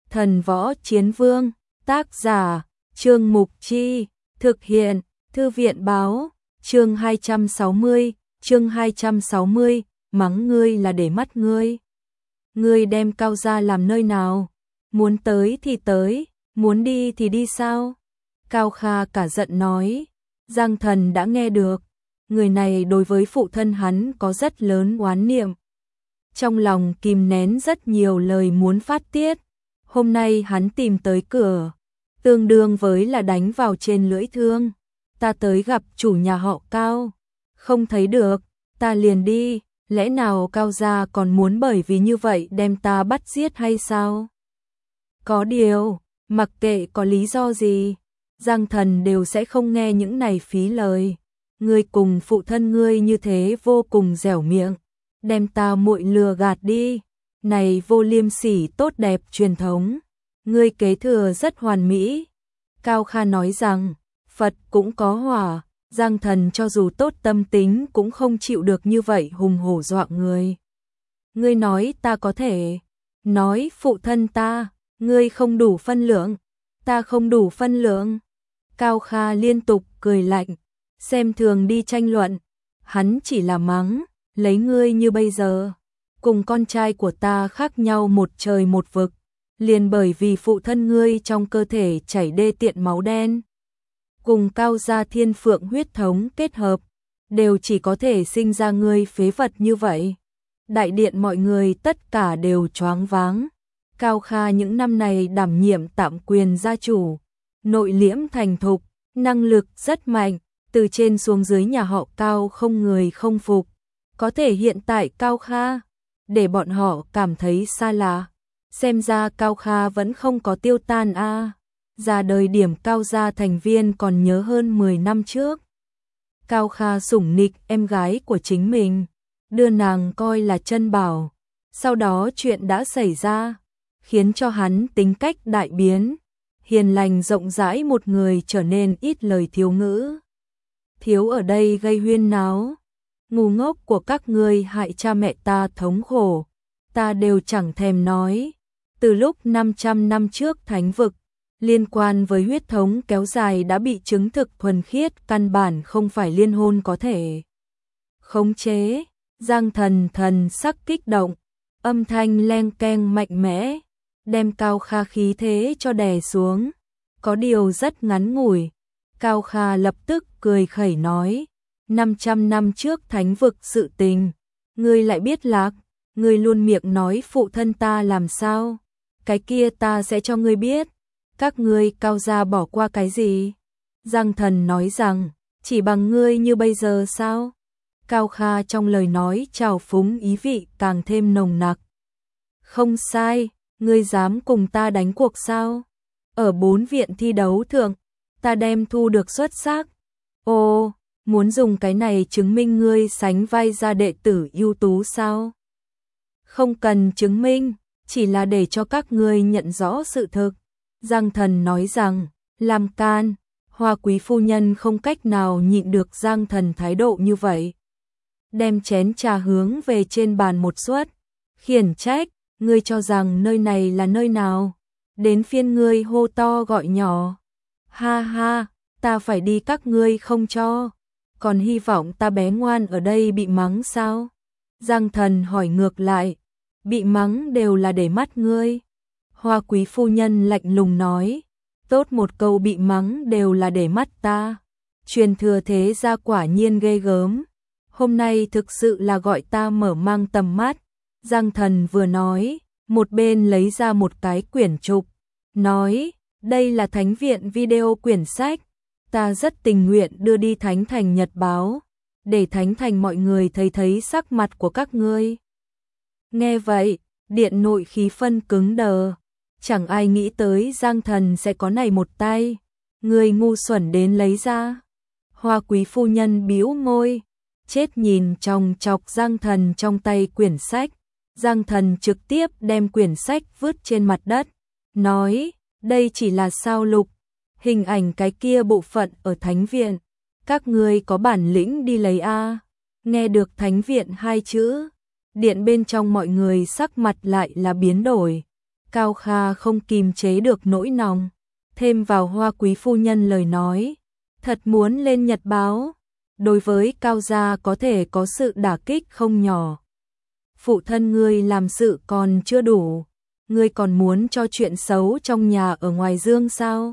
Thần Võ Chiến Vương, tác giả, Trương Mục Chi, thực hiện, Thư viện báo, chương 260, mắng ngươi là để mắt ngươi. Ngươi đem Cao gia làm nơi nào? Muốn tới thì tới, muốn đi thì đi sao? Cao Kha cả giận nói. Giang Thần đã nghe được, người này đối với phụ thân hắn có rất lớn oán niệm. Trong lòng kìm nén rất nhiều lời muốn phát tiết, hôm nay hắn tìm tới cửa, tương đương với là đánh vào trên lưỡi thương. Ta tới gặp chủ nhà họ Cao, không thấy được, ta liền đi, lẽ nào Cao gia còn muốn bởi vì như vậy đem ta bắt giết hay sao? Có điều, mặc kệ có lý do gì, Giang Thần đều sẽ không nghe những này phí lời. Ngươi cùng phụ thân ngươi như thế vô cùng dẻo miệng, đem ta muội lừa gạt đi. Này vô liêm sỉ tốt đẹp truyền thống, ngươi kế thừa rất hoàn mỹ. Cao Kha nói rằng, Phật cũng có hỏa, Giang Thần cho dù tốt tâm tính cũng không chịu được như vậy hùng hổ dọa người. Ngươi nói ta có thể, nói phụ thân ta, ngươi không đủ phân lượng, ta không đủ phân lượng. Cao Kha liên tục cười lạnh, xem thường đi tranh luận, hắn chỉ là mắng, lấy ngươi như bây giờ, cùng con trai của ta khác nhau một trời một vực, liền bởi vì phụ thân ngươi trong cơ thể chảy đê tiện máu đen, cùng Cao gia thiên phượng huyết thống kết hợp, đều chỉ có thể sinh ra ngươi phế vật như vậy. Đại điện mọi người tất cả đều choáng váng. Cao Kha những năm này đảm nhiệm tạm quyền gia chủ, nội liễm thành thục, năng lực rất mạnh, từ trên xuống dưới nhà họ Cao không người không phục. Có thể hiện tại Cao Kha, để bọn họ cảm thấy xa lạ. Xem ra Cao Kha vẫn không có tiêu tan a. Ra đời điểm Cao gia thành viên còn nhớ hơn 10 năm trước. Cao Kha sủng nịch em gái của chính mình, đưa nàng coi là chân bảo. Sau đó chuyện đã xảy ra, khiến cho hắn tính cách đại biến, hiền lành rộng rãi một người trở nên ít lời thiếu ngữ. Thiếu ở đây gây huyên náo, ngu ngốc của các ngươi hại cha mẹ ta thống khổ, ta đều chẳng thèm nói. Từ lúc 500 năm trước thánh vực, liên quan với huyết thống kéo dài đã bị chứng thực thuần khiết, căn bản không phải liên hôn có thể khống chế. Giang Thần sắc kích động, âm thanh leng keng mạnh mẽ, đem Cao Kha khí thế cho đè xuống. Có điều rất ngắn ngủi, Cao Kha lập tức cười khẩy nói, 500 năm trước thánh vực sự tình, ngươi lại biết lạc, ngươi luôn miệng nói phụ thân ta làm sao, cái kia ta sẽ cho ngươi biết, các ngươi Cao gia bỏ qua cái gì? Giang Thần nói rằng, chỉ bằng ngươi như bây giờ sao? Cao Kha trong lời nói trào phúng ý vị càng thêm nồng nặc. Không sai, ngươi dám cùng ta đánh cuộc sao? Ở 4 viện thi đấu thượng, ta đem thu được xuất sắc. Ồ, muốn dùng cái này chứng minh ngươi sánh vai ra đệ tử ưu tú sao? Không cần chứng minh, chỉ là để cho các ngươi nhận rõ sự thực. Giang Thần nói rằng, làm can, Hoa quý phu nhân không cách nào nhịn được Giang Thần thái độ như vậy. Đem chén trà hướng về trên bàn một suất, khiển trách, ngươi cho rằng nơi này là nơi nào? Đến phiên ngươi hô to gọi nhỏ. Ha ha, ta phải đi các ngươi không cho. Còn hy vọng ta bé ngoan ở đây bị mắng sao? Giang Thần hỏi ngược lại, bị mắng đều là để mắt ngươi. Hoa quý phu nhân lạnh lùng nói, tốt một câu bị mắng đều là để mắt ta. Truyền thừa thế gia quả nhiên ghê gớm. Hôm nay thực sự là gọi ta mở mang tầm mắt. Giang Thần vừa nói, một bên lấy ra một cái quyển trục, nói, đây là Thánh viện video quyển sách, ta rất tình nguyện đưa đi Thánh thành Nhật báo, để Thánh thành mọi người thấy sắc mặt của các ngươi. Nghe vậy, điện nội khí phân cứng đờ, chẳng ai nghĩ tới Giang Thần sẽ có này một tay, người ngu xuẩn đến lấy ra. Hoa quý phu nhân bĩu môi, chết nhìn chòng chọc Giang Thần trong tay quyển sách. Giang Thần trực tiếp đem quyển sách vứt trên mặt đất, nói, đây chỉ là sao lục, hình ảnh cái kia bộ phận ở Thánh viện, các ngươi có bản lĩnh đi lấy a. Nghe được Thánh viện hai chữ, điện bên trong mọi người sắc mặt lại là biến đổi. Cao Kha không kìm chế được nỗi lòng, thêm vào Hoa quý phu nhân lời nói, thật muốn lên nhật báo, đối với Cao gia có thể có sự đả kích không nhỏ. Phụ thân ngươi làm sự còn chưa đủ, ngươi còn muốn cho chuyện xấu trong nhà ở ngoài dương sao?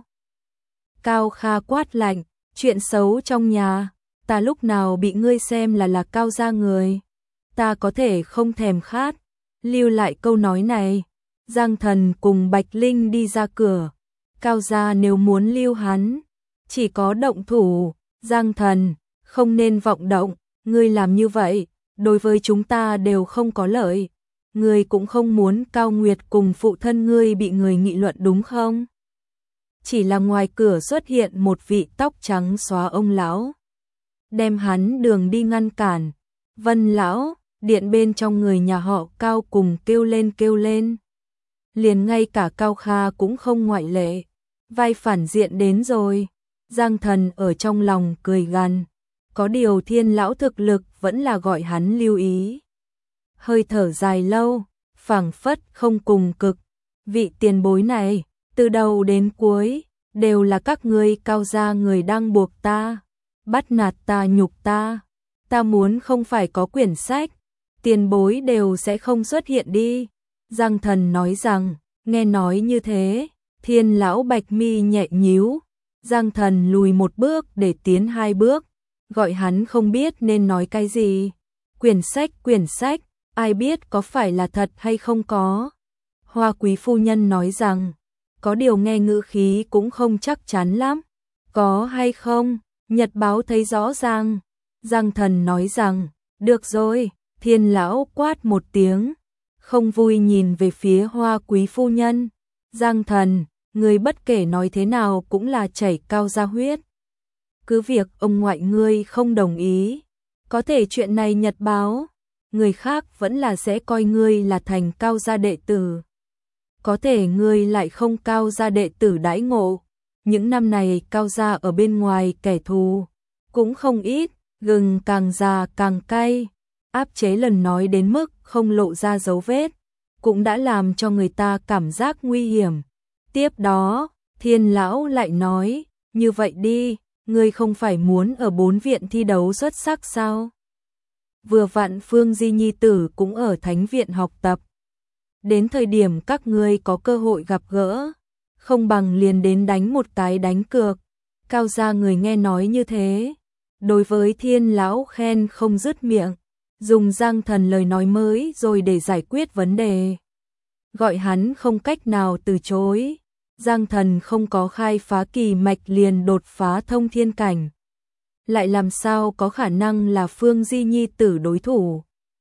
Cao Kha quát lạnh, chuyện xấu trong nhà, ta lúc nào bị ngươi xem là Cao gia người, ta có thể không thèm khát, lưu lại câu nói này. Giang Thần cùng Bạch Linh đi ra cửa, Cao gia nếu muốn lưu hắn, chỉ có động thủ. Giang Thần, không nên vọng động, ngươi làm như vậy, đối với chúng ta đều không có lợi. Ngươi cũng không muốn Cao Nguyệt cùng phụ thân ngươi bị người nghị luận đúng không? Chỉ là ngoài cửa xuất hiện một vị tóc trắng xóa ông lão, đem hắn đường đi ngăn cản. Vân lão, điện bên trong người nhà họ Cao cùng kêu lên. Liền ngay cả Cao Kha cũng không ngoại lệ. Vai phản diện đến rồi. Giang Thần ở trong lòng cười gằn. Có điều Thiên lão thực lực vẫn là gọi hắn lưu ý. Hơi thở dài lâu, phảng phất không cùng cực. Vị tiền bối này, từ đầu đến cuối, đều là các ngươi Cao gia người đang buộc ta, bắt nạt ta, nhục ta. Ta muốn không phải có quyển sách, tiền bối đều sẽ không xuất hiện đi. Giang Thần nói rằng, nghe nói như thế, Thiên lão bạch mi nhẹ nhíu. Giang Thần lùi một bước để tiến hai bước, gọi hắn không biết nên nói cái gì. Quyển sách, ai biết có phải là thật hay không có. Hoa quý phu nhân nói rằng, có điều nghe ngữ khí cũng không chắc chắn lắm. Có hay không, nhật báo thấy rõ ràng. Giang Thần nói rằng, được rồi. Thiên lão quát một tiếng, không vui nhìn về phía Hoa quý phu nhân. Giang Thần, người bất kể nói thế nào cũng là chảy Cao gia huyết. Cứ việc ông ngoại ngươi không đồng ý, có thể chuyện này nhật báo, người khác vẫn là sẽ coi ngươi là thành Cao gia đệ tử. Có thể ngươi lại không Cao gia đệ tử đãi ngộ. Những năm này Cao gia ở bên ngoài kẻ thù cũng không ít, gừng càng già càng cay. Áp chế lần nói đến mức không lộ ra dấu vết, cũng đã làm cho người ta cảm giác nguy hiểm. Tiếp đó, Thiên lão lại nói, như vậy đi, ngươi không phải muốn ở 4 viện thi đấu xuất sắc sao? Vừa vặn Phương Di nhi tử cũng ở Thánh viện học tập. Đến thời điểm các ngươi có cơ hội gặp gỡ, không bằng liền đến đánh một cái đánh cược. Cao gia người nghe nói như thế, đối với Thiên lão khen không dứt miệng, dùng Giang Thần lời nói mới rồi để giải quyết vấn đề. Gọi hắn không cách nào từ chối. Giang Thần không có khai phá kỳ mạch liền đột phá thông thiên cảnh, lại làm sao có khả năng là Phương Di nhi tử đối thủ.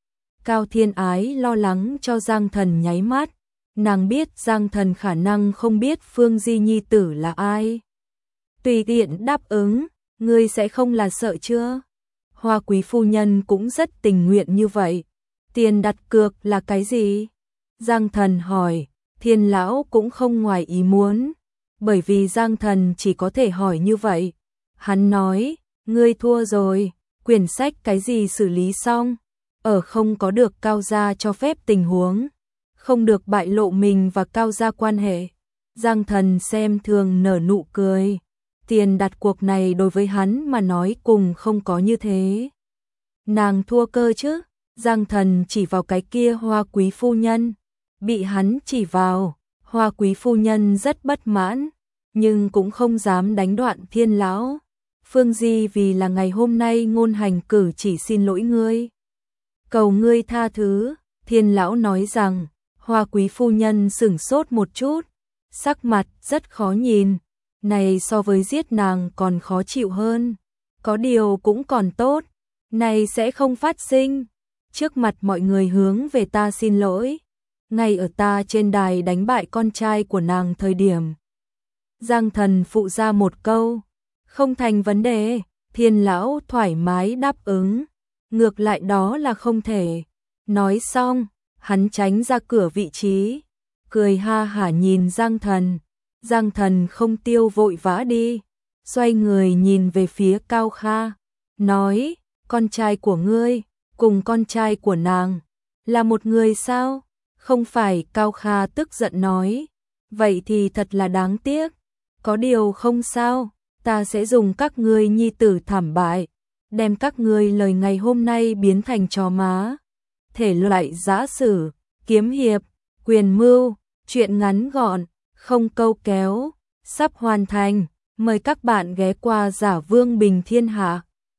Cao Thiên Ái lo lắng cho Giang Thần nháy mắt, nàng biết Giang Thần khả năng không biết Phương Di nhi tử là ai. Tùy tiện đáp ứng, ngươi sẽ không là sợ chưa? Hoa quý phu nhân cũng rất tình nguyện như vậy. Tiền đặt cược là cái gì? Giang Thần hỏi. Thiên lão cũng không ngoài ý muốn, bởi vì Giang Thần chỉ có thể hỏi như vậy. Hắn nói, ngươi thua rồi, quyển sách cái gì xử lý xong, ở không có được Cao gia cho phép tình huống, không được bại lộ mình và Cao gia quan hệ. Giang Thần xem thường nở nụ cười. Tiền đặt cuộc này đối với hắn mà nói cùng không có như thế. Nàng thua cơ chứ? Giang Thần chỉ vào cái kia Hoa quý phu nhân. Bị hắn chỉ vào, Hoa quý phu nhân rất bất mãn, nhưng cũng không dám đánh đoạn Thiên lão. Phương Di vì là ngày hôm nay ngôn hành cử chỉ xin lỗi ngươi, cầu ngươi tha thứ. Thiên lão nói rằng, Hoa quý phu nhân sửng sốt một chút, sắc mặt rất khó nhìn, này so với giết nàng còn khó chịu hơn. Có điều cũng còn tốt, này sẽ không phát sinh. Trước mặt mọi người hướng về ta xin lỗi, ngay ở ta trên đài đánh bại con trai của nàng thời điểm. Giang Thần phụ ra một câu, không thành vấn đề. Thiên lão thoải mái đáp ứng, ngược lại đó là không thể. Nói xong, hắn tránh ra cửa vị trí, cười ha hả nhìn Giang Thần. Giang Thần không tiêu vội vã đi, xoay người nhìn về phía Cao Kha, nói, con trai của ngươi cùng con trai của nàng là một người sao? Không phải, Cao Kha tức giận nói. Vậy thì thật là đáng tiếc. Có điều không sao, ta sẽ dùng các ngươi nhi tử thảm bại, đem các ngươi lời ngày hôm nay biến thành trò má. Thể loại giã sử, kiếm hiệp, quyền mưu, truyện ngắn gọn, không câu kéo, sắp hoàn thành. Mời các bạn ghé qua Giả Vương Bình Thiên Hạ.